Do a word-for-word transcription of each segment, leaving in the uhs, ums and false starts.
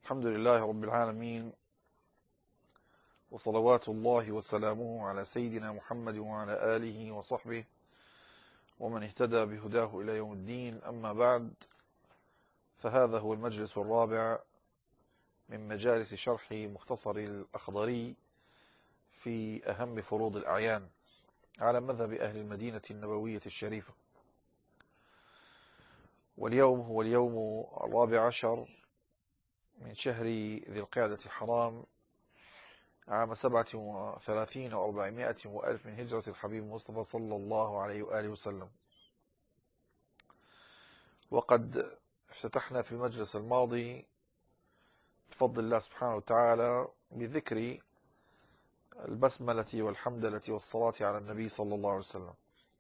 الحمد لله رب العالمين، وصلوات الله وسلامه على سيدنا محمد وعلى آله وصحبه ومن اهتدى بهداه إلى يوم الدين. أما بعد، فهذا هو المجلس الرابع من مجالس شرح مختصر الأخضري في أهم فروض الأعيان على مذهب أهل المدينة النبوية الشريفة. واليوم هو اليوم الرابع عشر من شهر ذي القعدة الحرام عام سبعة وثلاثين وأربعمائة وألف من هجرة الحبيب المصطفى صلى الله عليه وآله وسلم. وقد افتتحنا في المجلس الماضي بفضل الله سبحانه وتعالى بذكر البسملة والحمدلة والصلاة على النبي صلى الله عليه وسلم.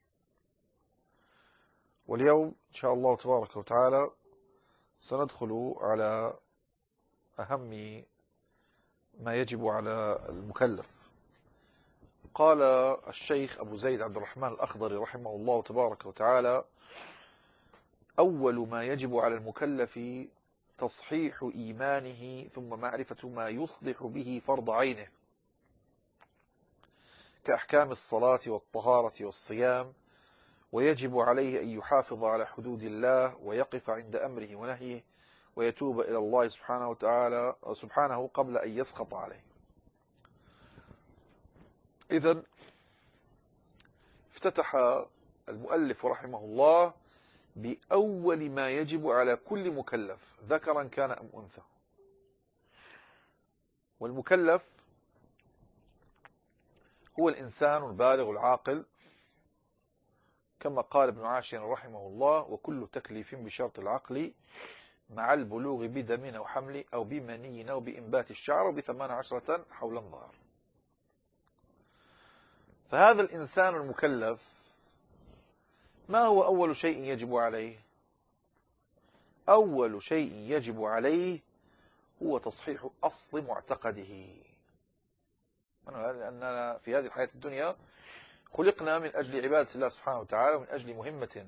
واليوم إن شاء الله تبارك وتعالى سندخل على أهم ما يجب على المكلف. قال الشيخ أبو زيد عبد الرحمن الأخضري رحمه الله تبارك وتعالى: أول ما يجب على المكلف تصحيح إيمانه، ثم معرفة ما يصلح به فرض عينه كأحكام الصلاة والطهارة والصيام، ويجب عليه أن يحافظ على حدود الله ويقف عند أمره ونهيه ويتوب إلى الله سبحانه وتعالى سبحانه قبل أن يسخط عليه. إذن افتتح المؤلف رحمه الله بأول ما يجب على كل مكلف، ذكرا كان أم أنثى. والمكلف هو الإنسان البالغ العاقل، كما قال ابن عاشر رحمه الله: وكل تكليف بشرط العقل مع البلوغ بدم أو حمل أو بمني أو بإنبات الشعر وبثمان عشرة حولا ظهر. فهذا الإنسان المكلف ما هو أول شيء يجب عليه؟ أول شيء يجب عليه هو تصحيح أصل معتقده، لأننا في هذه الحياة الدنيا خلقنا من أجل عبادة الله سبحانه وتعالى ومن أجل مهمة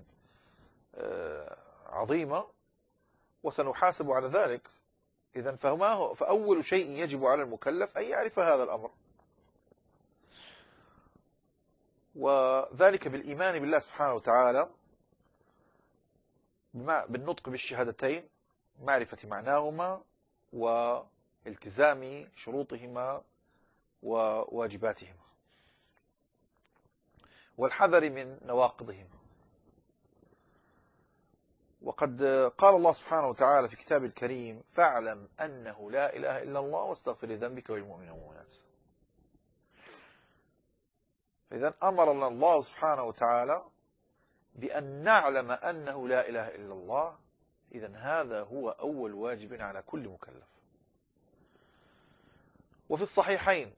عظيمة، وسنحاسب على ذلك. إذن فما هو فأول شيء يجب على المكلف أن يعرف هذا الأمر، وذلك بالإيمان بالله سبحانه وتعالى بالنطق بالشهادتين، معرفة معناهما والتزام شروطهما وواجباتهما، والحذر من نواقضهما. وقد قال الله سبحانه وتعالى في كتاب الكريم: فاعلم أنه لا إله إلا الله واستغفر لذنبك وللمؤمنين والمؤمنات. فإذا أمرنا الله سبحانه وتعالى بأن نعلم أنه لا إله إلا الله. إذن هذا هو أول واجب على كل مكلف. وفي الصحيحين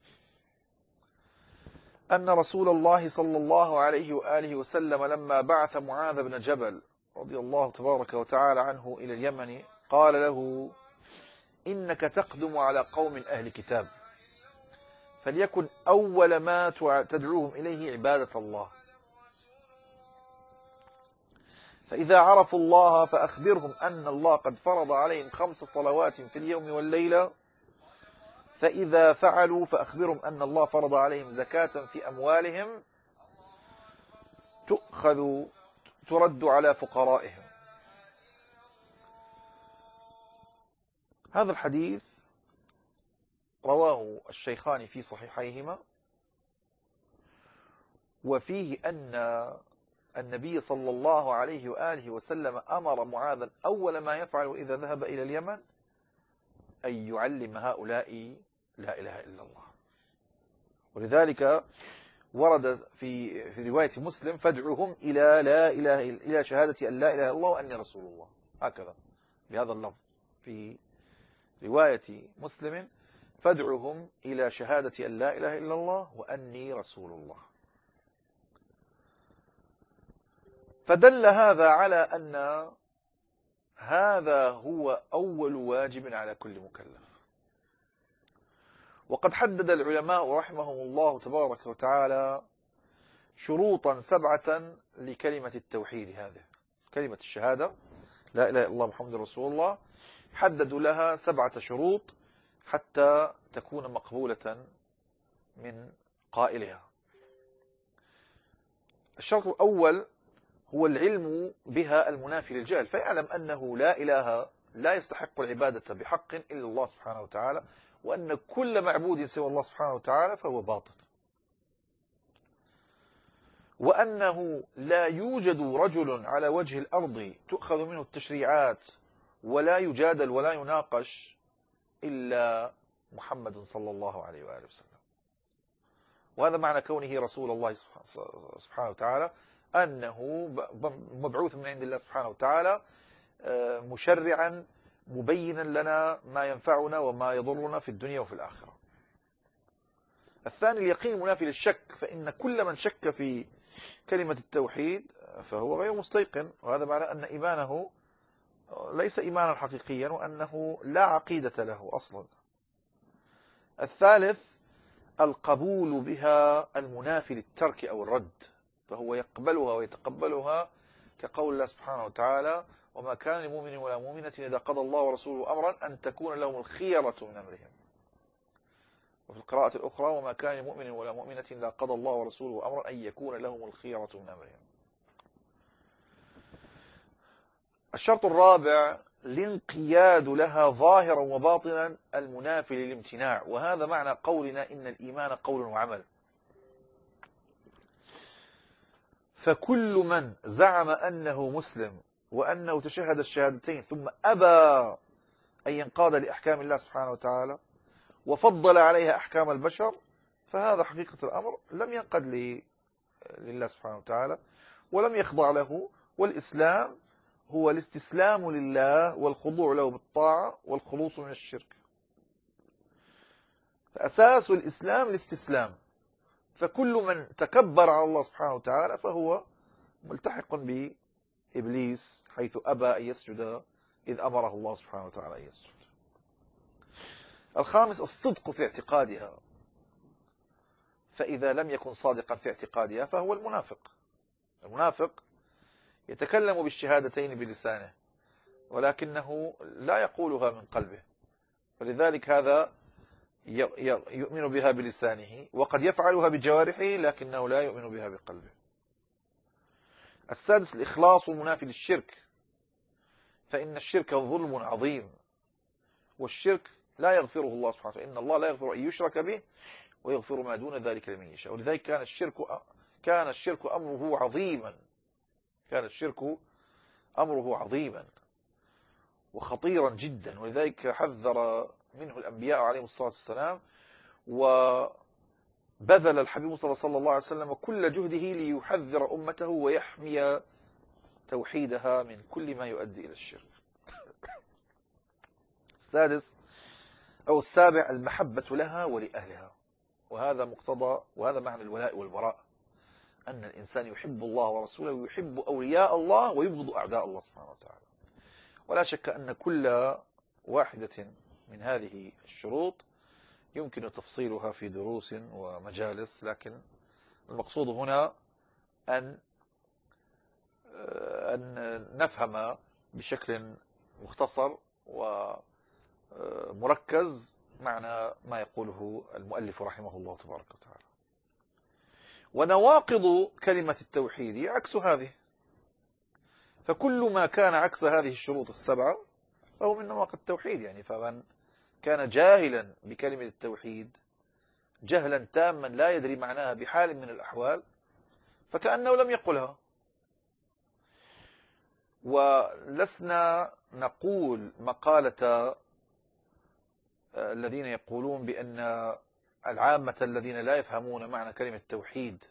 أن رسول الله صلى الله عليه وآله وسلم لما بعث معاذ بن جبل رضي الله تبارك وتعالى عنه إلى اليمن قال له: إنك تقدم على قوم أهل كتاب، فليكن أول ما تدعوهم إليه عبادة الله، فإذا عرفوا الله فأخبرهم أن الله قد فرض عليهم خمس صلوات في اليوم والليلة، فإذا فعلوا فأخبرهم أن الله فرض عليهم زكاة في أموالهم تؤخذ ترد على فقرائهم. هذا الحديث رواه الشيخان في صحيحيهما، وفيه أن النبي صلى الله عليه وآله وسلم أمر معاذا أول ما يفعل إذا ذهب إلى اليمن أن يعلم هؤلاء لا إله إلا الله. ولذلك ورد في في رواية مسلم: فادعوهم إلى لا إله إلى شهادة أن لا إله إلا الله وأني رسول الله، هكذا بهذا اللفظ في رواية مسلم: فادعوهم إلى شهادة أن لا إله إلا الله وأني رسول الله. فدل هذا على أن هذا هو أول واجب على كل مكلف. وقد حدد العلماء رحمهم الله تبارك وتعالى شروطا سبعة لكلمة التوحيد، هذه كلمة الشهادة لا إله إلا الله محمد رسول الله، حددوا لها سبعة شروط حتى تكون مقبولة من قائلها. الشرط الأول هو العلم بها المنافي للجهل، فيعلم أنه لا إله لا يستحق العبادة بحق إلا الله سبحانه وتعالى، وأن كل معبود سوى الله سبحانه وتعالى فهو باطل، وأنه لا يوجد رجل على وجه الأرض تؤخذ منه التشريعات ولا يجادل ولا يناقش إلا محمد صلى الله عليه وآله وسلم. وهذا معنى كونه رسول الله سبحانه وتعالى، أنه مبعوث من عند الله سبحانه وتعالى مشرعا مبينا لنا ما ينفعنا وما يضرنا في الدنيا وفي الآخرة. الثاني اليقين منافي للشك، فإن كل من شك في كلمة التوحيد فهو غير مستيقن، وهذا معنى أن إيمانه ليس إيمانا حقيقيا وأنه لا عقيدة له أصلا. الثالث القبول بها المنافي للترك أو الرد، فهو يقبلها ويتقبلها كقول الله سبحانه وتعالى: وما كان لمؤمن ولا مؤمنة إذا قضى الله ورسوله أمرا أن تكون لهم الخيرة من أمرهم. وفي القراءة الأخرى: وما كان لمؤمن ولا مؤمنة إذا قضى الله ورسوله أمرا أن يكون لهم الخيرة من أمرهم. الشرط الرابع الانقياد لها ظاهرا وباطنا المنافي للامتناع، وهذا معنى قولنا إن الإيمان قول وعمل. فكل من زعم أنه مسلم وأنه تشهد الشهادتين ثم أبى أن ينقاد لأحكام الله سبحانه وتعالى وفضل عليها أحكام البشر، فهذا حقيقة الأمر لم ينقد لله سبحانه وتعالى ولم يخضع له. والإسلام هو الاستسلام لله والخضوع له بالطاعة والخلوص من الشرك، فأساس الإسلام الاستسلام. فكل من تكبر على الله سبحانه وتعالى فهو ملتحق بإبليس، حيث أبى أن يسجد إذ أمره الله سبحانه وتعالى أن يسجد. الخامس الصدق في اعتقادها، فإذا لم يكن صادقا في اعتقادها فهو المنافق. المنافق يتكلم بالشهادتين بلسانه ولكنه لا يقولها من قلبه، فلذلك هذا يؤمن بها بلسانه وقد يفعلها بجوارحه لكنه لا يؤمن بها بقلبه. السادس الإخلاص المنافي للشرك، فإن الشرك ظلم عظيم، والشرك لا يغفره الله سبحانه وتعالى، إن الله لا يغفر أن يشرك به ويغفر ما دون ذلك لمن يشاء. ولذلك كان الشرك كان الشرك أمره عظيما كان الشرك أمره عظيما وخطيرا جدا، ولذلك حذر منه الأنبياء عليهم الصلاة والسلام، وبذل الحبيب المصطفى صلى الله عليه وسلم كل جهده ليحذر أمته ويحمي توحيدها من كل ما يؤدي إلى الشرك. السادس أو السابع المحبة لها ولأهلها، وهذا مقتضى وهذا معنى الولاء والبراء، أن الإنسان يحب الله ورسوله ويحب أولياء الله ويبغض أعداء الله سبحانه وتعالى. ولا شك أن كل واحدة من هذه الشروط يمكن تفصيلها في دروس ومجالس، لكن المقصود هنا أن أن نفهم بشكل مختصر ومركز معنى ما يقوله المؤلف رحمه الله تبارك وتعالى. ونواقض كلمة التوحيد عكس هذه، فكل ما كان عكس هذه الشروط السبعة فهو من نواقض التوحيد. يعني فمن كان جاهلا بكلمة التوحيد جهلا تاما لا يدري معناها بحال من الأحوال فكأنه لم يقلها. ولسنا نقول مقالة الذين يقولون بأن العامة الذين لا يفهمون معنى كلمة التوحيد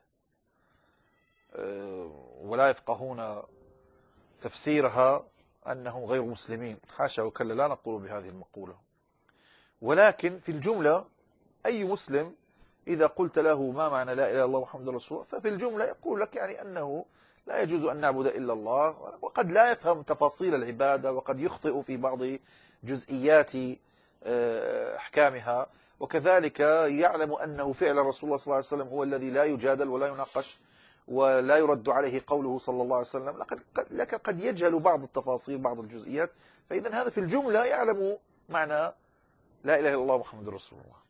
ولا يفقهون تفسيرها أنهم غير مسلمين، حاشا وكلا، لا نقول بهذه المقولة. ولكن في الجملة أي مسلم إذا قلت له ما معنى لا إله إلا الله محمد رسول الله ففي الجملة يقول لك يعني أنه لا يجوز أن نعبد إلا الله، وقد لا يفهم تفاصيل العبادة وقد يخطئ في بعض جزئيات أحكامها، وكذلك يعلم أنه فعل رسول الله صلى الله عليه وسلم هو الذي لا يجادل ولا يناقش، ولا يرد عليه قوله صلى الله عليه وسلم، لكن قد يجهل بعض التفاصيل بعض الجزئيات، فإذا هذا في الجملة يعلم معنى لا إله إلا الله محمد رسول الله.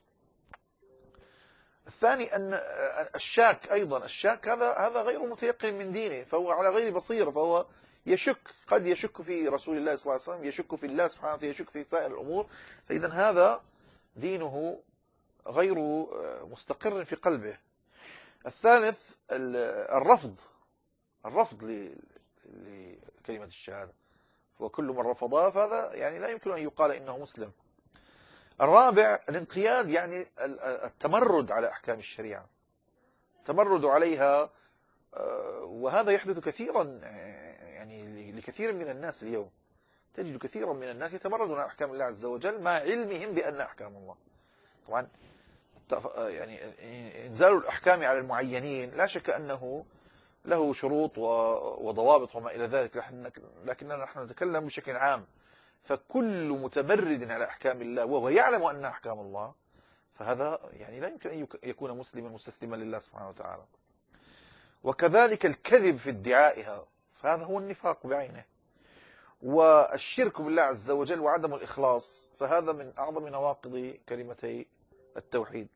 الثاني أن الشاك أيضا، الشاك هذا هذا غير متيقن من دينه، فهو على غير بصيرة، فهو يشك، قد يشك في رسول الله صلى الله عليه وسلم، يشك في الله سبحانه وتعالى، يشك في سائر الأمور، فإذا هذا دينه غير مستقر في قلبه. الثالث الرفض، الرفض لكلمة الشهادة، وكل من رفضها فهذا يعني لا يمكن أن يقال إنه مسلم. الرابع الانقياد، يعني التمرد على أحكام الشريعة، التمرد عليها، وهذا يحدث كثيرا يعني لكثير من الناس اليوم، تجد كثيرا من الناس يتمردون على أحكام الله عز وجل مع علمهم بأن أحكام الله، طبعا يعني إنزال الأحكام على المعينين لا شك أنه له شروط وضوابط وما إلى ذلك، لكننا نحن نتكلم بشكل عام. فكل متمرد على أحكام الله وهو يعلم أن أحكام الله، فهذا يعني لا يمكن أن يكون مسلما مستسلما لله سبحانه وتعالى. وكذلك الكذب في ادعائها، فهذا هو النفاق بعينه. والشرك بالله عز وجل وعدم الإخلاص، فهذا من أعظم نواقض كلمتي التوحيد.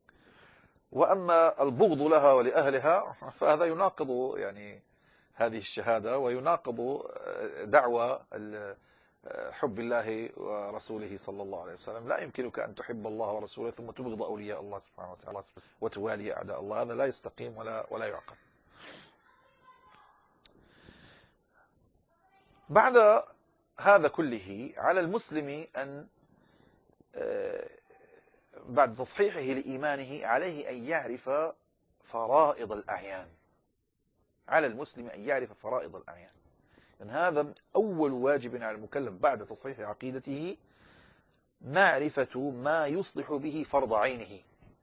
وأما البغض لها ولأهلها فهذا يناقض يعني هذه الشهادة، ويناقض دعوة حب الله ورسوله صلى الله عليه وسلم. لا يمكنك أن تحب الله ورسوله ثم تبغض أولياء الله سبحانه وتعالى وتوالي أعداء الله، هذا لا يستقيم ولا ولا يعقل. بعد هذا كله على المسلم أن بعد تصحيحه لإيمانه عليه أن يعرف فرائض الأعيان، على المسلم أن يعرف فرائض الأعيان، لأن هذا أول واجب على المكلف بعد تصحيح عقيدته، معرفة ما يصلح به فرض عينه.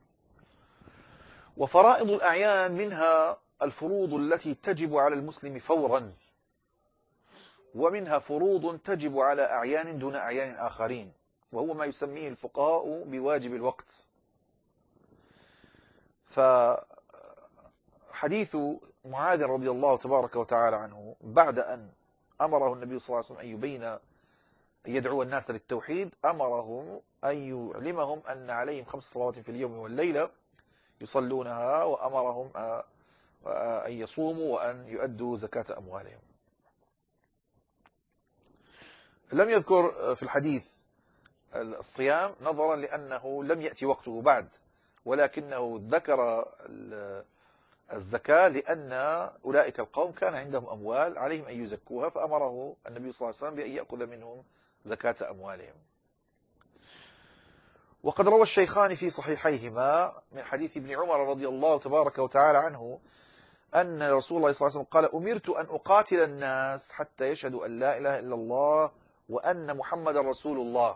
وفرائض الأعيان منها الفروض التي تجب على المسلم فورا، ومنها فروض تجب على أعيان دون أعيان آخرين، وهو ما يسميه الفقهاء بواجب الوقت. فحديث معاذ رضي الله تبارك وتعالى عنه بعد أن أمره النبي صلى الله عليه وسلم أن يبين أن يدعو الناس للتوحيد، أمرهم أن يعلمهم أن عليهم خمس صلوات في اليوم والليلة يصلونها، وأمرهم أن يصوموا وأن يؤدوا زكاة أموالهم. لم يذكر في الحديث الصيام نظرا لأنه لم يأتي وقته بعد، ولكنه ذكر الزكاة لأن أولئك القوم كان عندهم أموال عليهم أن يزكوها، فأمره النبي صلى الله عليه وسلم بأن يأخذ منهم زكاة أموالهم. وقد روى الشيخان في صحيحيهما من حديث ابن عمر رضي الله تبارك وتعالى عنه أن رسول الله صلى الله عليه وسلم قال: أمرت أن أقاتل الناس حتى يشهدوا أن لا إله إلا الله وأن محمد رسول الله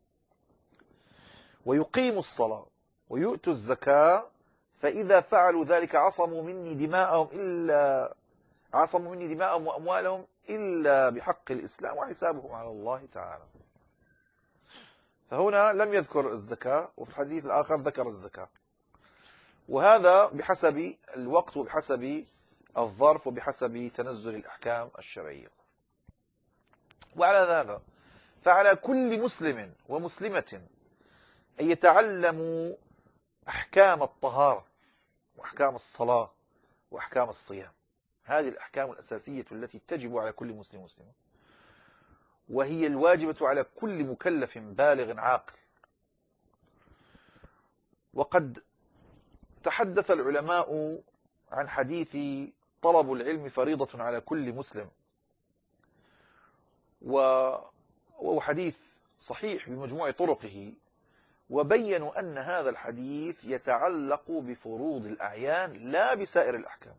ويقيموا الصلاة ويؤتوا الزكاة، فإذا فعلوا ذلك عصموا مني دماءهم إلا عصموا مني دماءهم وأموالهم إلا بحق الإسلام وحسابهم على الله تعالى. فهنا لم يذكر الزكاة، وفي الحديث الآخر ذكر الزكاة، وهذا بحسب الوقت وبحسب الظرف وبحسب تنزل الأحكام الشرعية. وعلى هذا فعلى كل مسلم ومسلمة أن يتعلموا أحكام الطهارة وأحكام الصلاة وأحكام الصيام، هذه الأحكام الأساسية التي تجب على كل مسلم ومسلمة، وهي الواجبة على كل مكلف بالغ عاقل. وقد تحدث العلماء عن حديث طلب العلم فريضة على كل مسلم، وهو حديث صحيح بمجموع طرقه، وبينوا أن هذا الحديث يتعلق بفروض الأعيان لا بسائر الأحكام،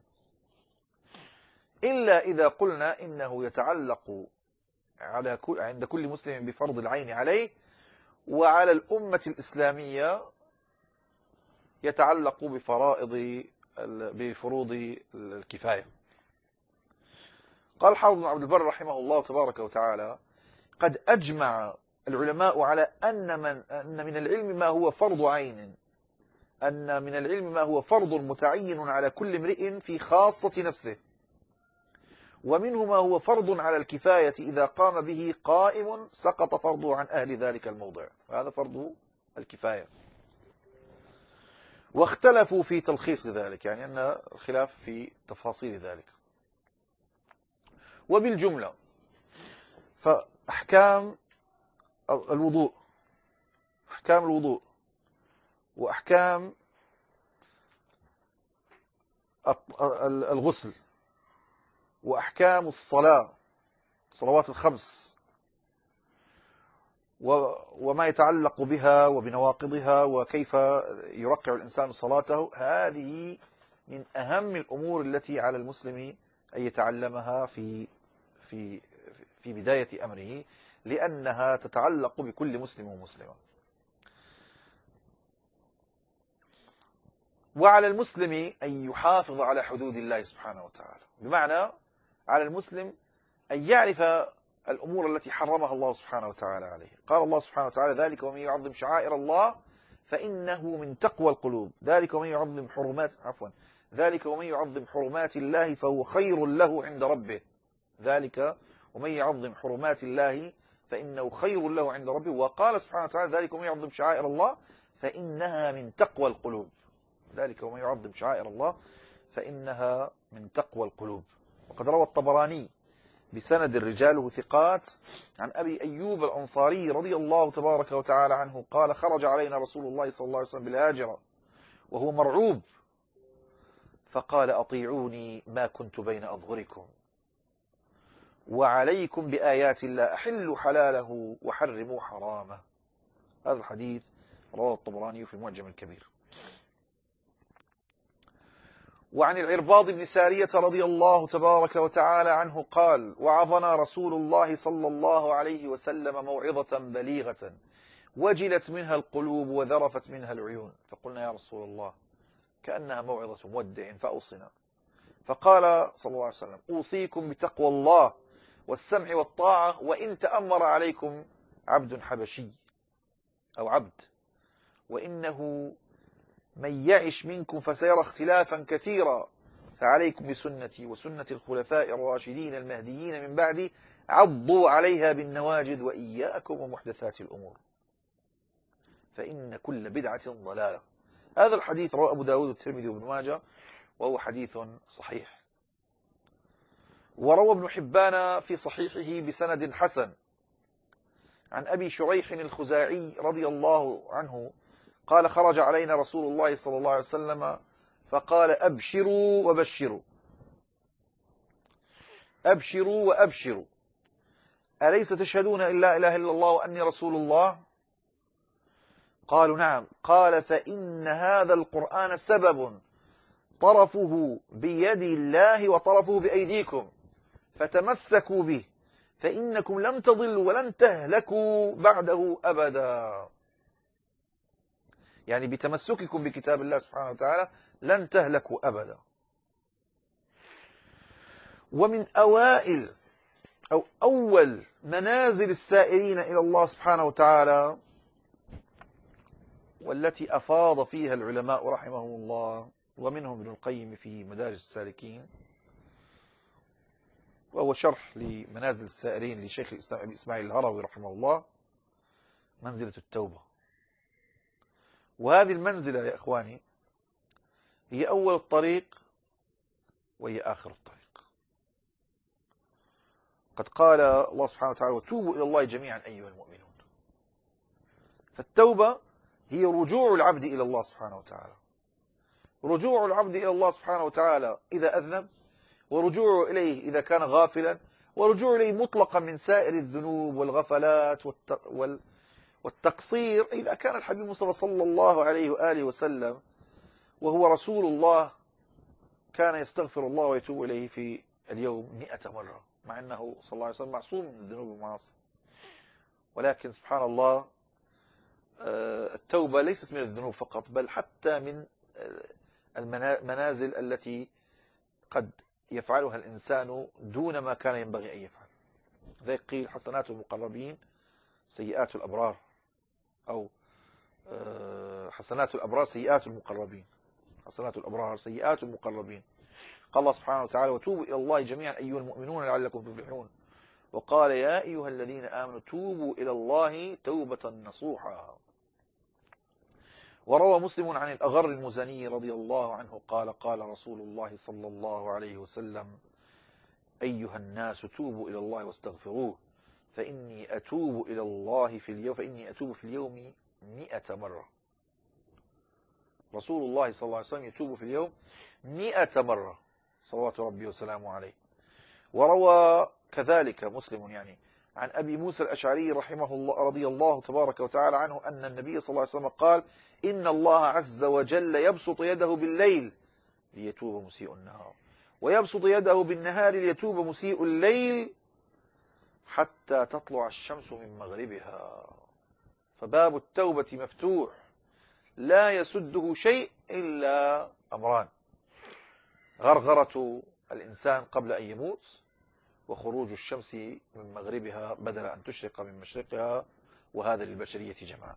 إلا إذا قلنا إنه يتعلق على كل عند كل مسلم بفرض العين عليه، وعلى الأمة الإسلامية يتعلق بفرائض بفروض الكفاية. قال حافظ بن عبد البر رحمه الله تبارك وتعالى: قد أجمع العلماء على أن من, أن من العلم ما هو فرض عين أن من العلم ما هو فرض متعين على كل امرئ في خاصة نفسه، ومنه ما هو فرض على الكفاية إذا قام به قائم سقط فرضه عن أهل ذلك الموضع، وهذا فرض الكفاية. واختلفوا في تلخيص ذلك، يعني أن الخلاف في تفاصيل ذلك. وبالجملة فأحكام الوضوء، أحكام الوضوء وأحكام الغسل وأحكام الصلاة، صلوات الخمس وما يتعلق بها وبنواقضها وكيف يرقع الإنسان صلاته، هذه من أهم الأمور التي على المسلم أن يتعلمها في في في بداية أمره، لأنها تتعلق بكل مسلم ومسلمة. وعلى المسلم أن يحافظ على حدود الله سبحانه وتعالى، بمعنى على المسلم أن يعرف الأمور التي حرمها الله سبحانه وتعالى عليه. قال الله سبحانه وتعالى: ذلك ومن يعظم شعائر الله فإنه من تقوى القلوب، ذلك ومن يعظم حرمات عفوا ذلك ومن يعظم حرمات الله فهو خير له عند ربه، ذلك ومن يعظم حرمات الله فإنه خير له عند ربه. وقال سبحانه وتعالى: ذلك ومن يعظم شعائر الله فإنها من تقوى القلوب، ذلك ومن يعظم شعائر الله فإنها من تقوى القلوب. وقد روى الطبراني بسند رجاله ثقات عن أبي أيوب الأنصاري رضي الله تبارك وتعالى عنه قال: خرج علينا رسول الله صلى الله عليه وسلم بالهاجرة وهو مرعوب، فقال: أطيعوني ما كنت بين أظهركم، وعليكم بآيات الله، أحلوا حلاله وحرموا حرامه. هذا الحديث رواه الطبراني في المعجم الكبير. وعن العرباض بن سارية رضي الله تبارك وتعالى عنه قال: وعظنا رسول الله صلى الله عليه وسلم موعظة بليغة وجلت منها القلوب وذرفت منها العيون، فقلنا: يا رسول الله كأنها موعظة مودع فأوصنا. فقال صلى الله عليه وسلم: أوصيكم بتقوى الله والسمع والطاعة وإن تأمر عليكم عبد حبشي أو عبد، وإنه من يعش منكم فسيرى اختلافا كثيرا، فعليكم بسنتي وسنة الخلفاء الراشدين المهديين من بعدي، عضوا عليها بالنواجذ وإياكم ومحدثات الأمور فإن كل بدعة ضلالة. هذا الحديث رواه أبو داود والترمذي وابن ماجه، وهو حديث صحيح. وروى ابن حبان في صحيحه بسند حسن عن أبي شريح الخزاعي رضي الله عنه قال: خرج علينا رسول الله صلى الله عليه وسلم فقال: أبشروا وبشروا، أبشروا وأبشروا، أليس تشهدون إن لا إله إلا الله وأني رسول الله؟ قالوا: نعم. قال: فإن هذا القرآن سبب طرفه بيد الله وطرفه بأيديكم، فتمسكوا به فإنكم لم تضلوا ولن تهلكوا بعده أبدا. يعني بتمسككم بكتاب الله سبحانه وتعالى لن تهلكوا أبدا. ومن أوائل أو أول منازل السائرين إلى الله سبحانه وتعالى، والتي أفاض فيها العلماء رحمهم الله، ومنهم ابن القيم في مدارج السالكين، وهو شرح لمنازل السائرين لشيخ الإسلام أبي إسماعيل الهروي رحمه الله، منزلة التوبة. وهذه المنزلة يا إخواني هي أول الطريق وهي آخر الطريق. قد قال الله سبحانه وتعالى: وتوبوا إلى الله جميعا أيها المؤمنون. فالتوبة هي رجوع العبد إلى الله سبحانه وتعالى، رجوع العبد إلى الله سبحانه وتعالى إذا أذنب، ورجوعه إليه إذا كان غافلا، ورجوع إليه مطلقا من سائر الذنوب والغفلات والتقصير. إذا كان الحبيب المصطفى صلى الله عليه وآله وسلم وهو رسول الله كان يستغفر الله ويتوب إليه في اليوم مئة مرة، مع أنه صلى الله عليه وسلم معصوم من الذنوب والمعاصي، ولكن سبحان الله التوبة ليست من الذنوب فقط، بل حتى من المنازل التي قد يفعلها الإنسان دون ما كان ينبغي أن يفعل. ذلك قيل: حسنات المقربين سيئات الأبرار، أو حسنات الأبرار سيئات المقربين، حسنات الأبرار سيئات المقربين. قال الله سبحانه وتعالى وتوبوا إلى الله جميعا أيها المؤمنون لعلكم تفلحون. وقال يا أيها الذين آمنوا توبوا إلى الله توبة نصوحا. وروى مسلم عن الأغر المزني رضي الله عنه قال قال رسول الله صلى الله عليه وسلم أيها الناس توبوا إلى الله واستغفروه فإني أتوب إلى الله في اليوم فإني أتوب في اليوم مئة مرة. رسول الله صلى الله عليه وسلم يتوب في اليوم مئة مرة صلوات ربي وسلامه عليه. وروى كذلك مسلم يعني عن أبي موسى الأشعري رحمه الله رضي الله تبارك وتعالى عنه أن النبي صلى الله عليه وسلم قال إن الله عز وجل يبسط يده بالليل ليتوب مسيء النهار ويبسط يده بالنهار ليتوب مسيء الليل حتى تطلع الشمس من مغربها. فباب التوبة مفتوح لا يسده شيء إلا أمران: غرغرة الإنسان قبل أن يموت، وخروج الشمس من مغربها بدل أن تشرق من مشرقها، وهذا للبشرية جمعاء.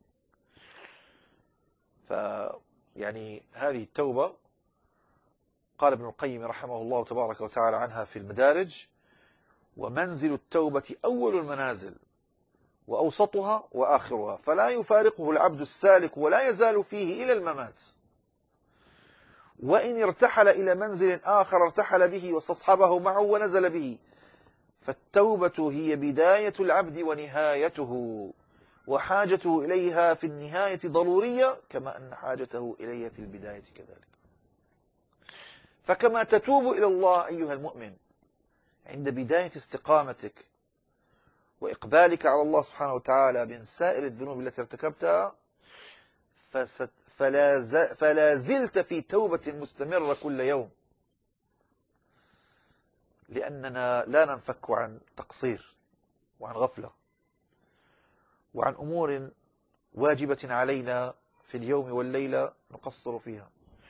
فيعني هذه التوبة قال ابن القيم رحمه الله تبارك وتعالى عنها في المدارج: ومنزل التوبة أول المنازل وأوسطها وآخرها، فلا يفارقه العبد السالك ولا يزال فيه إلى الممات، وإن ارتحل إلى منزل آخر ارتحل به واستصحبه معه ونزل به. فالتوبة هي بداية العبد ونهايته، وحاجته إليها في النهاية ضرورية كما أن حاجته إليها في البداية كذلك. فكما تتوب إلى الله أيها المؤمن عند بداية استقامتك وإقبالك على الله سبحانه وتعالى من سائر الذنوب التي ارتكبتها، فلا, فلا زلت في توبة مستمرة كل يوم، لأننا لا ننفك عن تقصير وعن غفلة وعن أمور واجبة علينا في اليوم والليلة نقصر فيها.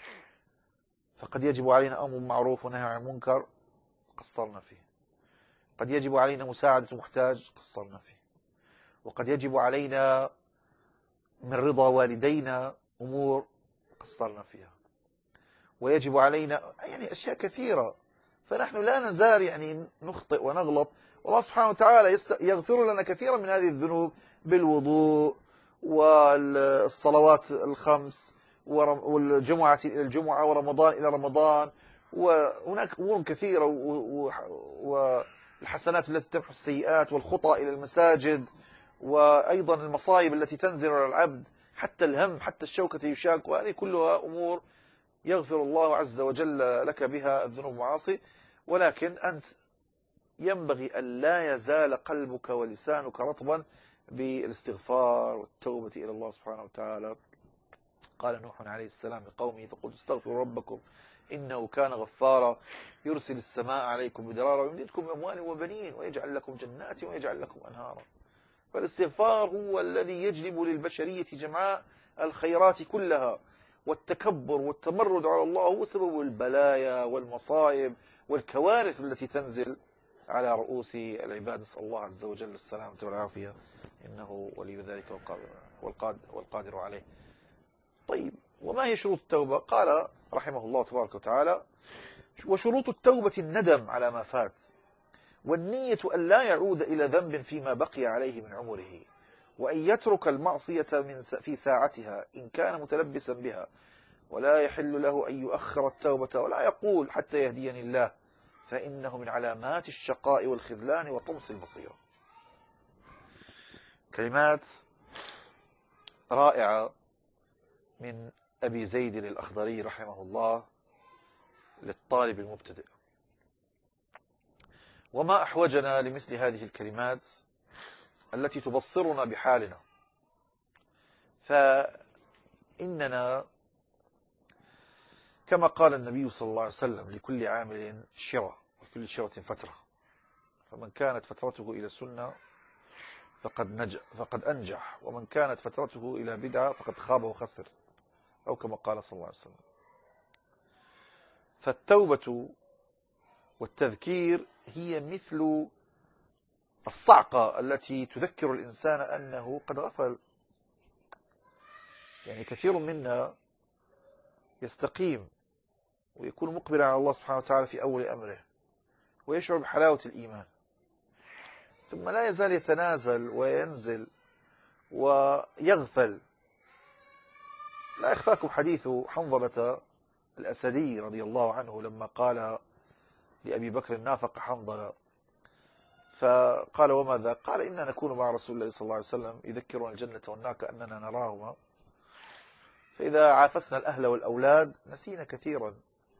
فقد يجب علينا أمر معروف ونهي عن المنكر قصرنا فيه، قد يجب علينا مساعدة محتاج قصرنا فيه، وقد يجب علينا من رضا والدينا أمور قصرنا فيها، ويجب علينا يعني أشياء كثيرة. فنحن لا نزال يعني نخطئ ونغلط، والله سبحانه وتعالى يغفر لنا كثيرا من هذه الذنوب بالوضوء والصلوات الخمس والجمعة إلى الجمعة ورمضان إلى رمضان، وهناك أمور كثيرة، والحسنات التي تمحو السيئات، والخطى إلى المساجد، وأيضا المصائب التي تنزل على العبد، حتى الهم، حتى الشوكة يشاك، وهذه كلها أمور يغفر الله عز وجل لك بها الذنوب والمعاصي. ولكن أنت ينبغي أن لا يزال قلبك ولسانك رطبا بالاستغفار والتوبة إلى الله سبحانه وتعالى. قال نوح عليه السلام لقومه فقلت استغفروا ربكم إنه كان غفارا يرسل السماء عليكم مدرارا ويمددكم بأموال وبنين ويجعل لكم جنات ويجعل لكم أنهارا. فالاستغفار هو الذي يجلب للبشرية جمعاء الخيرات كلها، والتكبر والتمرد على الله هو سبب البلايا والمصائب والكوارث التي تنزل على رؤوس العباد. نسأل الله عز وجل السلامة والعافية، إنه ولي ذلك والقادر, والقادر عليه. طيب، وما هي شروط التوبة؟ قال رحمه الله تبارك وتعالى: وشروط التوبة الندم على ما فات، والنية أن لا يعود إلى ذنب فيما بقي عليه من عمره، وأن يترك المعصية من في ساعتها إن كان متلبسا بها، ولا يحل له أن يؤخر التوبة، ولا يقول حتى يهديني الله، فإنه من علامات الشقاء والخذلان وطمس البصيرة. كلمات رائعة من أبي زيد الأخضري رحمه الله للطالب المبتدئ. وما أحوجنا لمثل هذه الكلمات التي تبصرنا بحالنا، فإننا كما قال النبي صلى الله عليه وسلم: لكل عامل شرة وكل شرة فترة، فمن كانت فترته إلى السنة فقد نجح فقد أنجح، ومن كانت فترته إلى بدعة فقد خاب وخسر، أو كما قال صلى الله عليه وسلم. فالتوبة والتذكير هي مثل الصعقة التي تذكر الإنسان أنه قد غفل. يعني كثير منا يستقيم ويكون مقبلا على الله سبحانه وتعالى في أول أمره ويشعر بحلاوة الإيمان، ثم لا يزال يتنازل وينزل ويغفل. لا يخفاكم حديث حنظلة الأسدي رضي الله عنه لما قال لأبي بكر: نافق حنظلة. فقال: وماذا؟ قال: إنا نكون مع رسول الله صلى الله عليه وسلم يذكرنا الجنة والنار كأننا نراهما، فإذا عافسنا الأهل والأولاد نسينا كثيرا.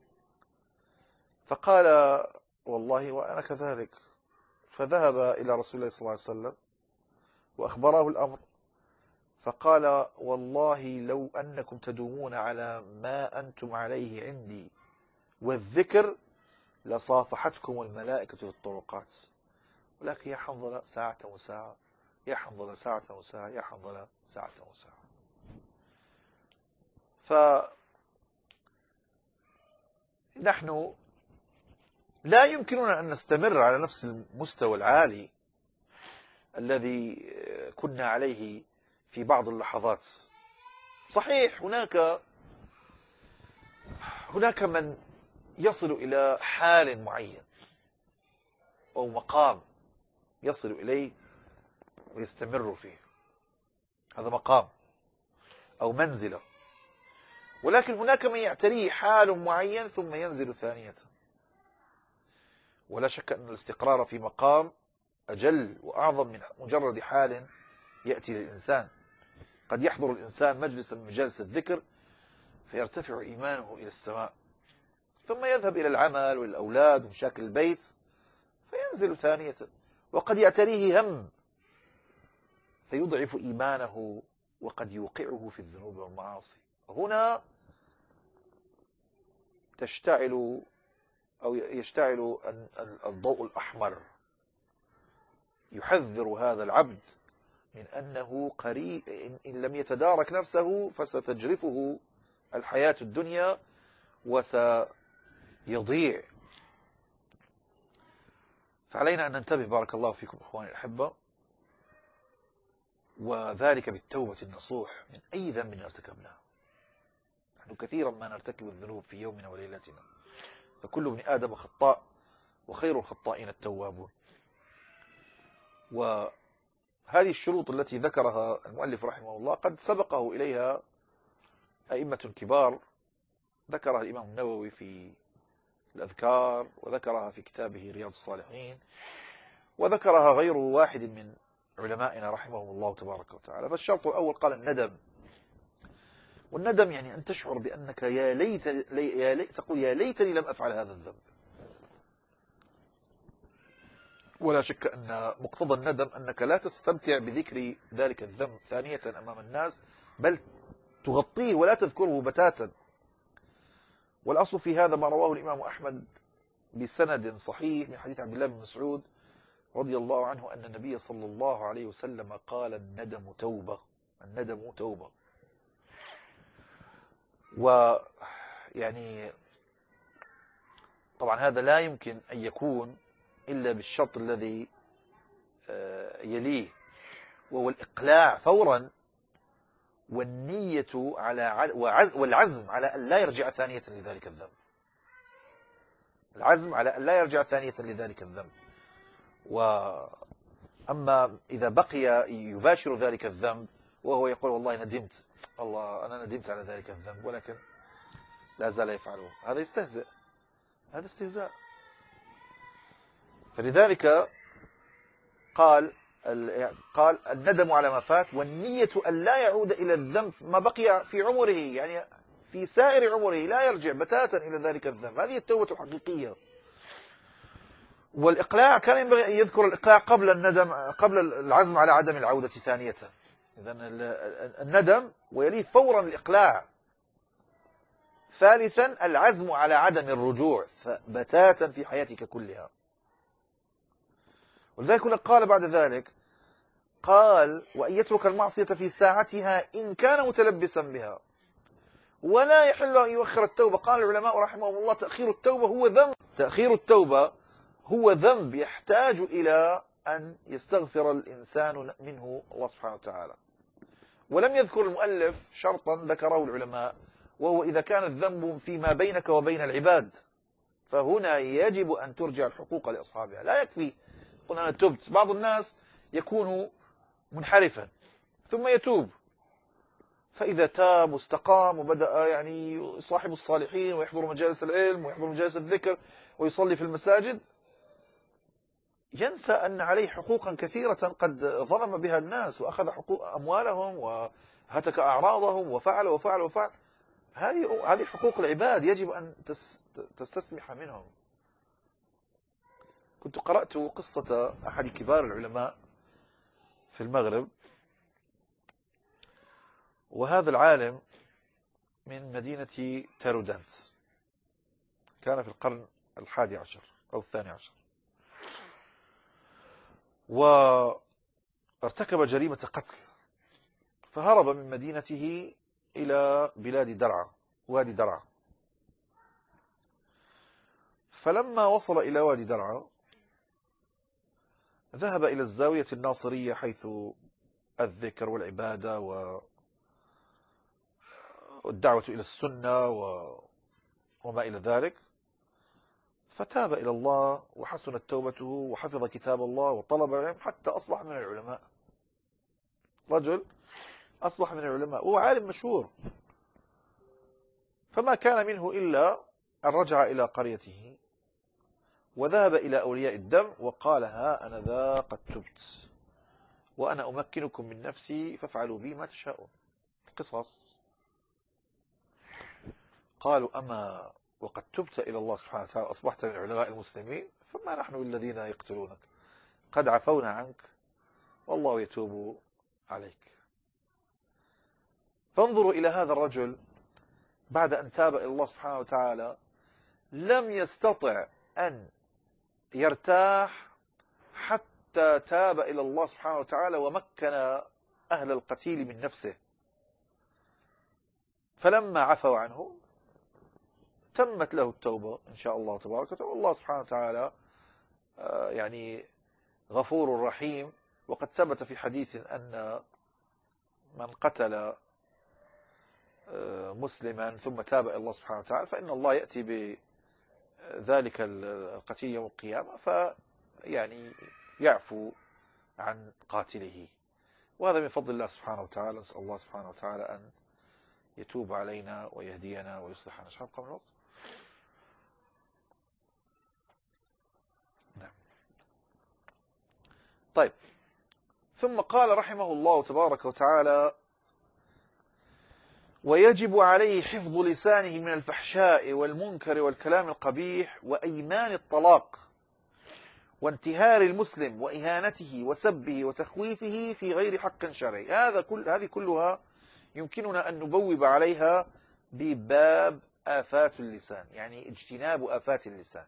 فقال: والله وأنا كذلك. فذهب إلى رسول الله صلى الله عليه وسلم وأخبره الأمر، فقال: والله لو أنكم تدومون على ما أنتم عليه عندي والذكر لصافحتكم الملائكة في الطرقات، ولكن يا حنظلة ساعة وساعة، يا حنظلة ساعة وساعة، يا حنظلة ساعة وساعة. فنحن لا يمكننا أن نستمر على نفس المستوى العالي الذي كنا عليه في بعض اللحظات. صحيح هناك هناك من يصل إلى حال معين أو مقام يصل إليه ويستمر فيه، هذا مقام أو منزلة. ولكن هناك من يعتريه حال معين ثم ينزل ثانية. ولا شك أن الاستقرار في مقام أجل وأعظم من مجرد حال يأتي للإنسان. قد يحضر الإنسان مجلسا من مجالس الذكر فيرتفع إيمانه إلى السماء، ثم يذهب إلى العمل والأولاد ومشاكل البيت فينزل ثانية. وقد يعتريه هم فيضعف إيمانه وقد يوقعه في الذنوب والمعاصي. هنا تشتعل أو يشتعل الضوء الأحمر يحذر هذا العبد من أنه قريب إن لم يتدارك نفسه فستجرفه الحياة الدنيا وسيضيع. فعلينا أن ننتبه بارك الله فيكم إخواني الأحبة، وذلك بالتوبة النصوح من أي ذنب ارتكبناه. نحن كثيرا ما نرتكب الذنوب في يومنا وليلتنا، فكل ابن آدم خطاء وخير الخطائين التوابون. وهذه الشروط التي ذكرها المؤلف رحمه الله قد سبقه إليها أئمة كبار، ذكرها الإمام النووي في الأذكار، وذكرها في كتابه رياض الصالحين، وذكرها غير واحد من علمائنا رحمهم الله تبارك وتعالى. فالشرط الأول قال الندم. والندم يعني أن تشعر بأنك يا ليت يا ليت تقول يا ليتني لم أفعل هذا الذنب. ولا شك أن مقتضى الندم أنك لا تستمتع بذكر ذلك الذنب ثانية أمام الناس، بل تغطيه ولا تذكره بتاتا. والأصل في هذا ما رواه الإمام أحمد بسند صحيح من حديث عبد الله بن مسعود رضي الله عنه أن النبي صلى الله عليه وسلم قال: الندم توبة، الندم توبة. ويعني طبعا هذا لا يمكن أن يكون إلا بالشرط الذي يليه، وهو الإقلاع فورا والنية على والعزم على أن لا يرجع ثانية لذلك الذنب. العزم على أن لا يرجع ثانية لذلك الذنب. وأما إذا بقي يباشر ذلك الذنب وهو يقول والله ندمت، الله أنا ندمت على ذلك الذنب، ولكن لا زال يفعله، هذا يستهزئ، هذا استهزاء. فلذلك قال قال الندم على ما فات، والنية أن لا يعود إلى الذنب ما بقي في عمره، يعني في سائر عمره لا يرجع بتاتا إلى ذلك الذنب. هذه التوبة الحقيقية. والإقلاع كان ينبغي أن يذكر الإقلاع قبل الندم، قبل العزم على عدم العودة ثانية. إذن الندم ويليه فورا الإقلاع. ثالثا العزم على عدم الرجوع بتاتا في حياتك كلها. ولذلك قال بعد ذلك قال: وأن يترك المعصية في ساعتها إن كان متلبسا بها، ولا يحل أن يؤخر التوبة. قال العلماء رحمهم الله: تأخير التوبة هو ذنب، تأخير التوبة هو ذنب يحتاج إلى أن يستغفر الإنسان منه الله سبحانه وتعالى. ولم يذكر المؤلف شرطا ذكره العلماء، وهو إذا كان الذنب فيما بينك وبين العباد، فهنا يجب أن ترجع الحقوق لأصحابها. لا يكفي قل أنا تبت. بعض الناس يكون منحرفا ثم يتوب، فإذا تاب واستقام وبدأ يعني يصاحب الصالحين ويحضر مجالس العلم ويحضر مجالس الذكر ويصلي في المساجد، ينسى أن عليه حقوقا كثيرة قد ظلم بها الناس وأخذ حقوق أموالهم وهتك أعراضهم وفعل وفعل وفعل. هذه هذه حقوق العباد يجب أن تستسمح منهم. كنت قرأت قصة أحد كبار العلماء في المغرب، وهذا العالم من مدينة تارودانت، كان في القرن الحادي عشر أو الثاني عشر، وارتكب جريمة قتل، فهرب من مدينته إلى بلاد درعا، وادي درعا. فلما وصل إلى وادي درعا ذهب إلى الزاوية الناصرية حيث الذكر والعبادة والدعوة إلى السنة وما إلى ذلك، فتاب إلى الله وحسنت توبته وحفظ كتاب الله وطلب العلم حتى أصبح من العلماء. رجل أصبح من العلماء وهو عالم مشهور، فما كان منه إلا أن رجع إلى قريته وذهب إلى أولياء الدم وقال ها أنا ذا قد تبت وأنا أمكنكم من نفسي فافعلوا بي ما تشاءون. قصص. قالوا أما وقد تبت إلى الله سبحانه وتعالى أصبحت من علماء المسلمين، فما نحن الذين يقتلونك، قد عفونا عنك والله يتوب عليك. فانظروا إلى هذا الرجل بعد أن تاب إلى الله سبحانه وتعالى لم يستطع أن يرتاح حتى تاب إلى الله سبحانه وتعالى ومكن أهل القتيل من نفسه. فلما عفوا عنه تمت له التوبة إن شاء الله تبارك وتعالى، والله سبحانه وتعالى يعني غفور رحيم. وقد ثبت في حديث أن من قتل مسلما ثم تاب إلى الله سبحانه وتعالى فإن الله يأتي بذلك القتيل يوم القيامة فيعني يعفو عن قاتله، وهذا من فضل الله سبحانه وتعالى. نسأل الله سبحانه وتعالى أن يتوب علينا ويهدينا ويصلحنا. شحال قبل الوقت؟ نعم. طيب، ثم قال رحمه الله تبارك وتعالى ويجب عليه حفظ لسانه من الفحشاء والمنكر والكلام القبيح وأيمان الطلاق وانتهار المسلم وإهانته وسبه وتخويفه في غير حق شرعي. هذا كل هذه كلها يمكننا أن نبوب عليها بباب آفات اللسان، يعني اجتناب آفات اللسان.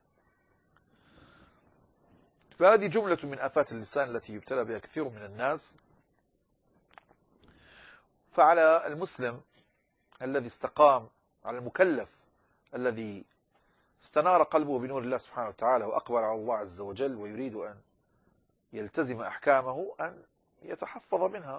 فهذه جملة من آفات اللسان التي يبتلى بها كثير من الناس. فعلى المسلم الذي استقام، على المكلف الذي استنار قلبه بنور الله سبحانه وتعالى وأقبل على الله عز وجل ويريد أن يلتزم أحكامه، أن يتحفظ منها،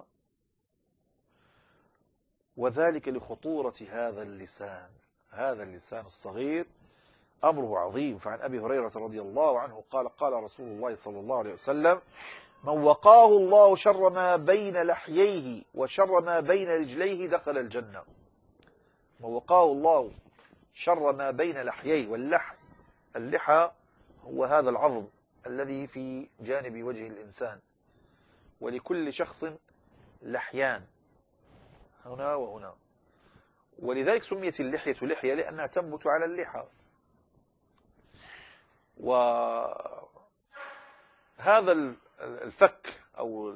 وذلك لخطورة هذا اللسان. هذا اللسان الصغير أمره عظيم. فعن أبي هريرة رضي الله عنه قال قال رسول الله صلى الله عليه وسلم من وقاه الله شر ما بين لحييه وشر ما بين رجليه دخل الجنة. من وقاه الله شر ما بين لحييه، واللحي اللحى هو هذا العظم الذي في جانب وجه الإنسان، ولكل شخص لحيان هنا وهنا، ولذلك سميت اللحية لحية لأنها تنبت على اللحى. وهذا الفك أو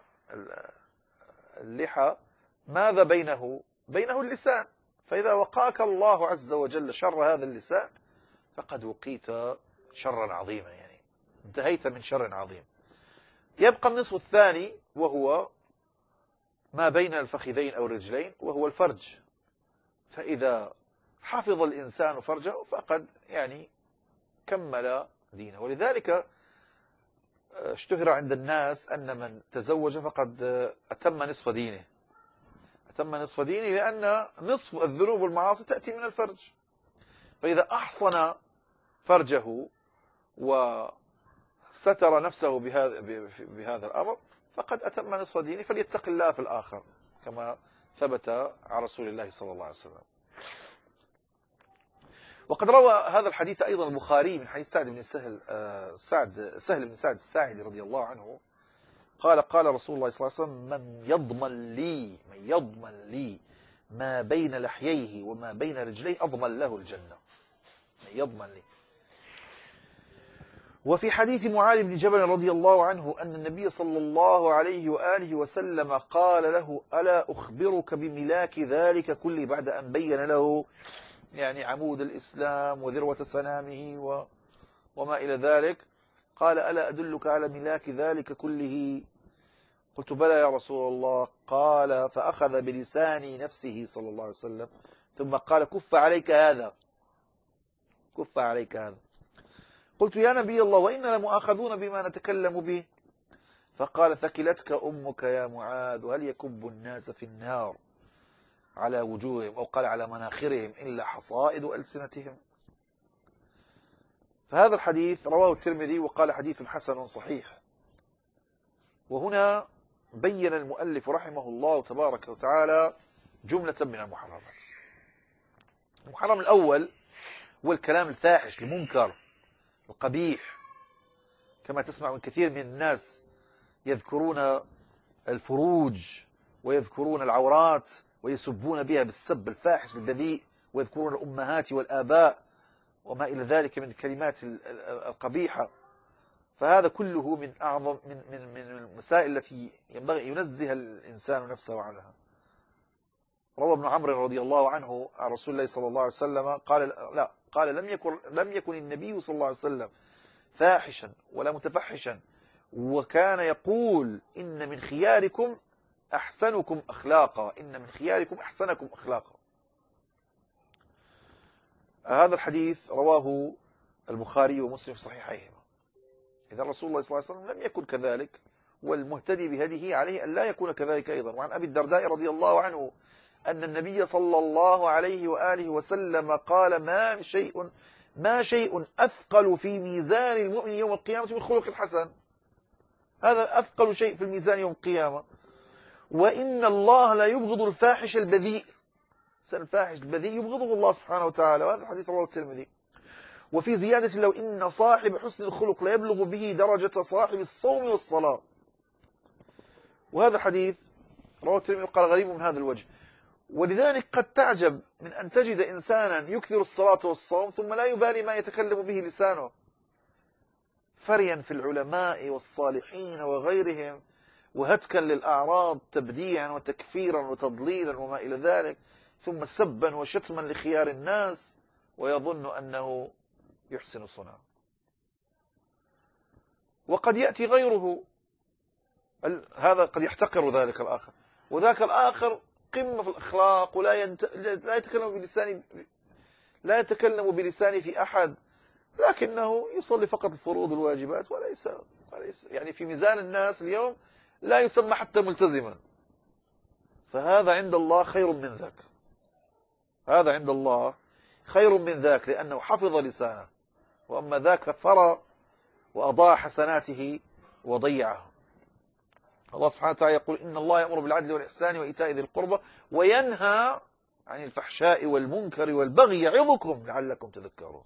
اللحى ماذا بينه؟ بينه اللسان. فإذا وقاك الله عز وجل شر هذا اللسان فقد وقيت شرا عظيما، يعني انتهيت من شر عظيم. يبقى النصف الثاني وهو ما بين الفخذين أو الرجلين، وهو الفرج. فإذا حفظ الإنسان فرجه فقد يعني كمل دينه. ولذلك اشتهر عند الناس أن من تزوج فقد أتم نصف دينه، أتم نصف ديني لأن نصف الذنوب والمعاصي تأتي من الفرج، فإذا أحصن فرجه وستر نفسه بهذا بهذا الأمر فقد أتم نصف دينه، فليتق الله في الآخر كما ثبت عن رسول الله صلى الله عليه وسلم. وقد روى هذا الحديث أيضا البخاري من حديث سعد بن سهل سعد سهل بن سعد الساعدي رضي الله عنه قال قال رسول الله صلى الله عليه وسلم: من يضمن لي من يضمن لي ما بين لحييه وما بين رجليه أضمن له الجنة. من يضمن لي. وفي حديث معاذ بن جبل رضي الله عنه أن النبي صلى الله عليه وآله وسلم قال له: ألا أخبرك بملاك ذلك كله، بعد أن بين له يعني عمود الإسلام وذروة سنامه و... وما إلى ذلك، قال: ألا أدلك على ملاك ذلك كله؟ قلت: بلى يا رسول الله. قال: فأخذ بلسان نفسه صلى الله عليه وسلم ثم قال: كف عليك هذا، كف عليك هذا. قلت: يا نبي الله، وإنا لمؤاخذون بما نتكلم به. فقال: ثكلتك أمك يا معاذ، وهل يكب الناس في النار على وجوههم أو قال على مناخرهم إلا حصائد ألسنتهم؟ فهذا الحديث رواه الترمذي وقال حديث حسن صحيح. وهنا بين المؤلف رحمه الله تبارك وتعالى جملة من المحرمات. المحرم الأول هو الكلام الفاحش المنكر القبيح، كما تسمع من كثير من الناس يذكرون الفروج ويذكرون العورات ويسبون بها بالسب الفاحش البذيء، ويذكرون الأمهات والآباء وما إلى ذلك من الكلمات القبيحة. فهذا كله من أعظم من من من المسائل التي ينبغي ينزه الإنسان نفسه عنها. روى ابن عمرو رضي الله عنه عن رسول الله صلى الله عليه وسلم قال لا قال لم يكن لم يكن النبي صلى الله عليه وسلم فاحشا ولا متفحشا، وكان يقول: إن من خياركم أحسنكم أخلاقا، إن من خياركم أحسنكم أخلاقا. هذا الحديث رواه البخاري ومسلم في صحيحيهما. إذا رسول الله صلى الله عليه وسلم لم يكن كذلك، والمهتدي بهديه عليه أن لا يكون كذلك أيضا. وعن أبي الدرداء رضي الله عنه أن النبي صلى الله عليه وآله وسلم قال: ما شيء ما شيء أثقل في ميزان المؤمن يوم القيامة من خلق الحسن. هذا أثقل شيء في الميزان يوم القيامة. وإن الله لا يبغض الفاحش البذيء، الفاحش البذيء يبغضه الله سبحانه وتعالى. وهذا الحديث رواه الترمذي. وفي زيادة: لو إن صاحب حسن الخلق لا يبلغ به درجة صاحب الصوم والصلاة. وهذا الحديث رواه الترمذي وقال غريب من هذا الوجه. ولذلك قد تعجب من أن تجد إنسانا يكثر الصلاة والصوم ثم لا يبالي ما يتكلم به لسانه، فريا في العلماء والصالحين وغيرهم، وهتكا للأعراض، تبديعا وتكفيرا وتضليلا وما إلى ذلك، ثم سبا وشتما لخيار الناس، ويظن أنه يحسن صنعا. وقد يأتي غيره، هذا قد يحتقر ذلك الآخر، وذاك الآخر قمة في الأخلاق، ولا ينت... لا يتكلم بلسانه لا يتكلم بلسانه في أحد، لكنه يصلي فقط الفروض والواجبات، وليس وليس يعني في ميزان الناس اليوم لا يسمى حتى ملتزما. فهذا عند الله خير من ذاك، هذا عند الله خير من ذاك، لأنه حفظ لسانه، وأما ذاك فرى وأضاع حسناته وضيعه. الله سبحانه وتعالى يقول: إن الله يأمر بالعدل والإحسان وإيتاء ذي القربى وينهى عن الفحشاء والمنكر والبغي يعظكم لعلكم تذكرون.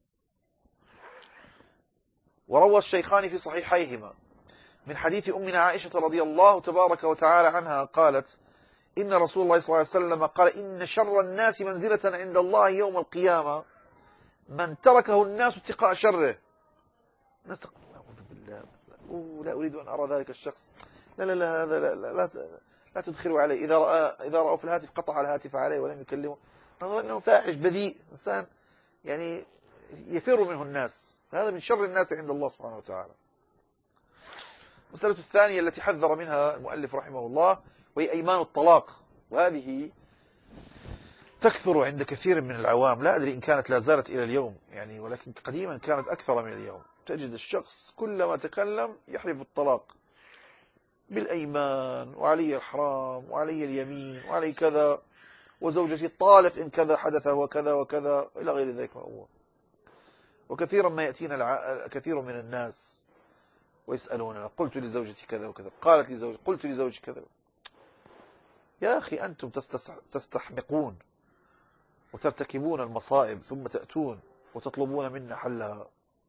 وروى الشيخان في صحيحيهما من حديث أمنا عائشة رضي الله تبارك وتعالى عنها قالت: إن رسول الله صلى الله عليه وسلم قال: إن شر الناس منزلة عند الله يوم القيامة من تركه الناس اتقاء شره. أعوذ بالله، لا أريد أن أرى ذلك الشخص، لا لا لا هذا لا, لا, لا, لا تدخلوا عليه. إذا رأى إذا رأوا في الهاتف قطع الهاتف عليه ولم يكلمه، نظر أنه فاحش بذيء، إنسان يعني يفر منه الناس. هذا من شر الناس عند الله سبحانه وتعالى. المسألة الثانية التي حذر منها المؤلف رحمه الله وهي أيمان الطلاق، وهذه تكثر عند كثير من العوام، لا أدري إن كانت لا زالت إلى اليوم يعني، ولكن قديما كانت أكثر من اليوم. تجد الشخص كلما تكلم يحلف بالطلاق، بالأيمان وعلي الحرام وعلي اليمين وعلي كذا، وزوجتي الطالق إن كذا حدث وكذا وكذا إلى غير ذلك من الأمور. وكثيرا ما يأتينا الع... كثير من الناس ويسألوننا قلت لزوجتي كذا وكذا، قالت لزوجتي، قلت لزوجتي كذا. يا أخي أنتم تستحمقون وترتكبون المصائب ثم تأتون وتطلبون منا حلها.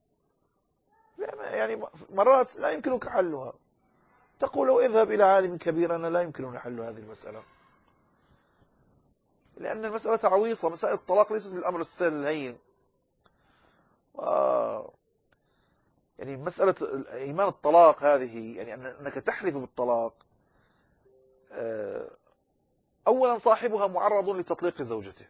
يعني مرات لا يمكنك حلها، تقول لو اذهب إلى عالم كبير أنا لا يمكنني حل هذه المسألة، لأن المسألة عويصة. مسألة الطلاق ليست بالأمر السهل الهين. آه يعني مسألة إيمان الطلاق هذه، يعني أنك تحلف بالطلاق، آه أولا صاحبها معرض لتطليق زوجته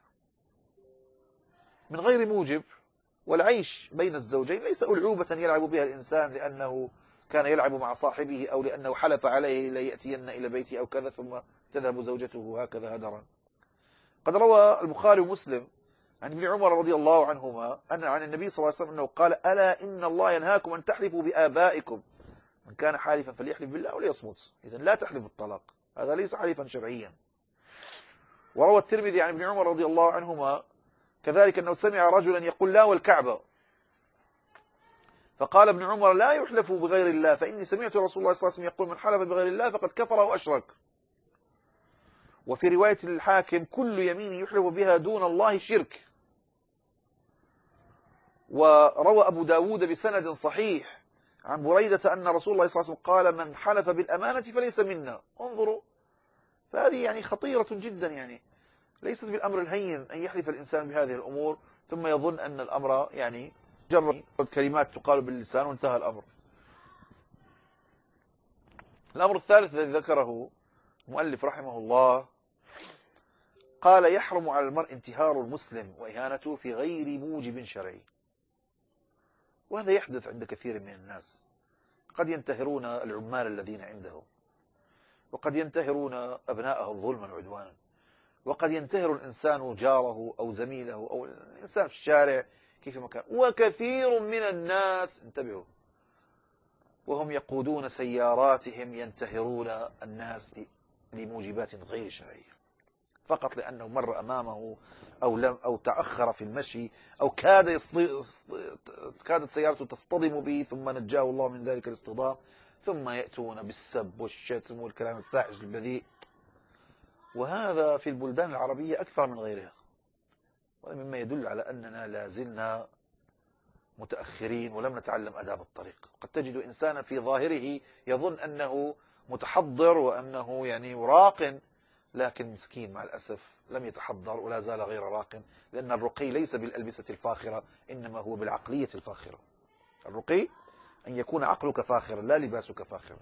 من غير موجب، والعيش بين الزوجين ليس ألعوبة يلعب بها الإنسان لأنه كان يلعب مع صاحبه أو لأنه حلف عليه لا يأتين إلى بيته أو كذا ثم تذهب زوجته هكذا هدرا. قد روى البخاري ومسلم عن ابن عمر رضي الله عنهما أن عن النبي صلى الله عليه وسلم أنه قال: ألا إن الله ينهاكم أن تحلفوا بآبائكم، من كان حالفا فليحلف بالله وليصمت. إذن لا تحلف بالطلاق، هذا ليس حلفا شرعيا. وروى الترمذي عن ابن عمر رضي الله عنهما كذلك أنه سمع رجلا يقول: لا والكعبة، فقال ابن عمر: لا يحلف بغير الله، فإني سمعت رسول الله صلى الله عليه وسلم يقول: من حلف بغير الله فقد كفر وأشرك. وفي رواية الحاكم: كل يمين يحلف بها دون الله شرك. وروى أبو داود بسند صحيح عن بريدة أن رسول الله صلى الله عليه وسلم قال: من حلف بالأمانة فليس منا. انظروا، فهذه يعني خطيرة جدا، يعني ليست بالأمر الهين أن يحلف الإنسان بهذه الأمور ثم يظن أن الأمر يعني مجرد كلمات تقال باللسان وانتهى الأمر. الأمر الثالث الذي ذكره المؤلف رحمه الله قال: يحرم على المرء انتهار المسلم وإهانته في غير موجب شرعي. وهذا يحدث عند كثير من الناس، قد ينتهرون العمال الذين عنده، وقد ينتهرون أبناءهم ظلما وعدوانا، وقد ينتهر الإنسان جاره أو زميله أو الإنسان في الشارع كيف ما كان. وكثير من الناس، انتبهوا، وهم يقودون سياراتهم ينتهرون الناس لموجبات غير شرعية، فقط لأنه مر أمامه أو لم أو تأخر في المشي أو كاد يصطي... كادت سيارته تصطدم به ثم نجاه الله من ذلك الاصطدام، ثم يأتون بالسب والشتم والكلام الفاحش البذيء. وهذا في البلدان العربية أكثر من غيرها، ومما يدل على أننا لازلنا متأخرين ولم نتعلم آداب الطريق. قد تجد إنسانا في ظاهره يظن أنه متحضر وأنه يعني راق، لكن مسكين مع الأسف لم يتحضر ولا زال غير راق، لأن الرقي ليس بالألبسة الفاخرة، إنما هو بالعقلية الفاخرة. الرقي أن يكون عقلك فاخرا لا لباسك فاخرا.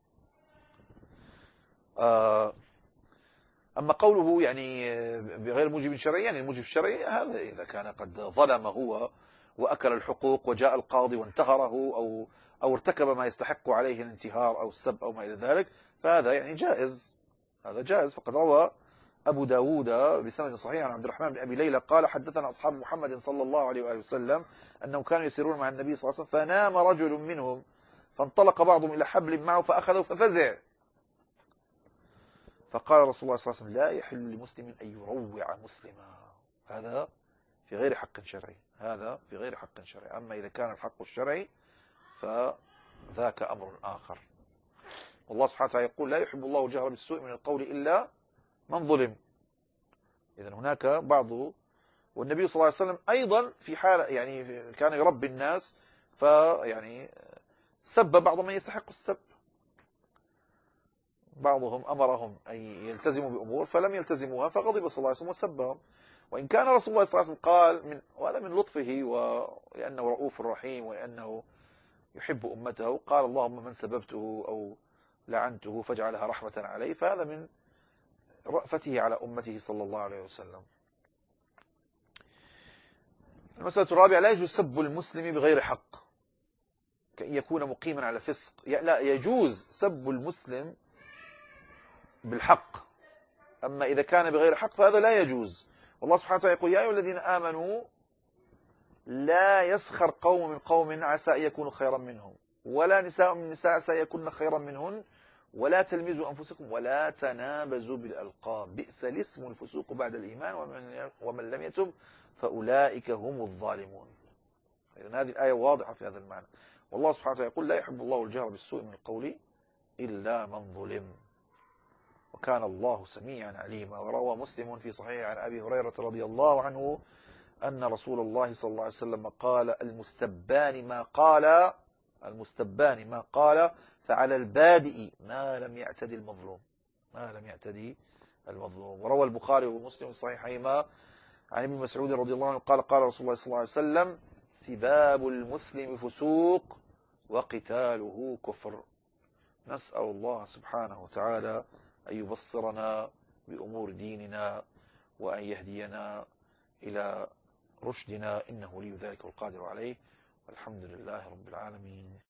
أما قوله يعني بغير موجب شرعي، يعني الموجب الشرعي هذا إذا كان قد ظلم هو وأكل الحقوق وجاء القاضي وانتهره أو أو ارتكب ما يستحق عليه الانتهار أو السب أو ما إلى ذلك، فهذا يعني جائز، هذا جائز. فقد روى أبو داود بسند صحيح عن عبد الرحمن بن أبي ليلى قال: حدثنا أصحاب محمد صلى الله عليه وآله وسلم أنهم كانوا يسيرون مع النبي صلى الله عليه وسلم، فنام رجل منهم فانطلق بعضهم إلى حبل معه فأخذه ففزع، فقال رسول الله صلى الله عليه وسلم: لا يحل لمسلم أن يروع مسلما. هذا في غير حق شرعي، هذا في غير حق شرعي. أما إذا كان الحق الشرعي فذاك أمر آخر. والله سبحانه وتعالى يقول: لا يحب الله الجهر بالسوء من القول إلا من ظلم. إذن هناك بعض، والنبي صلى الله عليه وسلم أيضا في حالة يعني كان يربي الناس، فيعني سب بعض من يستحق السب. بعضهم أمرهم أن يلتزموا بأمور فلم يلتزموها فغضب صلى الله عليه وسلم وسبهم. وإن كان رسول الله صلى الله عليه وسلم قال من وهذا من لطفه ولأنه رؤوف رحيم ولأنه يحب أمته، قال: اللهم من سببته أو لعنته فاجعلها رحمة عليه. فهذا من رأفته على أمته صلى الله عليه وسلم. المسألة الرابعة: لا يجوز سب المسلم بغير حق، كأن يكون مقيما على فسق. لا، يجوز سب المسلم بالحق، أما إذا كان بغير حق فهذا لا يجوز. والله سبحانه وتعالى يقول: يا أيها الذين آمنوا لا يسخر قوم من قوم عسى أن يكونوا خيرا منهم، ولا نساء من نساء عسى أن يكون خيرا منهن، ولا تلمزوا أنفسكم ولا تنابزوا بالألقاب بئس الاسم الفسوق بعد الإيمان ومن, ومن لم يتب فأولئك هم الظالمون. إذن هذه الآية واضحة في هذا المعنى. والله سبحانه وتعالى يقول لا يحب الله الجهر بالسوء من القول إلا من ظلم وكان الله سميعا عليما. وروى مسلم في صحيح عن أبي هريرة رضي الله عنه أن رسول الله صلى الله عليه وسلم قال المستبان ما قال المستبان ما قال فعلى البادئ ما لم يعتدي المظلوم ما لم يعتدي المظلوم. وروى البخاري ومسلم الصحيحيهما عن ابن مسعود رضي الله عنه قال قال رسول الله صلى الله عليه وسلم سباب المسلم فسوق وقتاله كفر. نسأل الله سبحانه وتعالى أن يبصرنا بأمور ديننا وأن يهدينا إلى رشدنا إنه ولي ذلك والقادر عليه والحمد لله رب العالمين.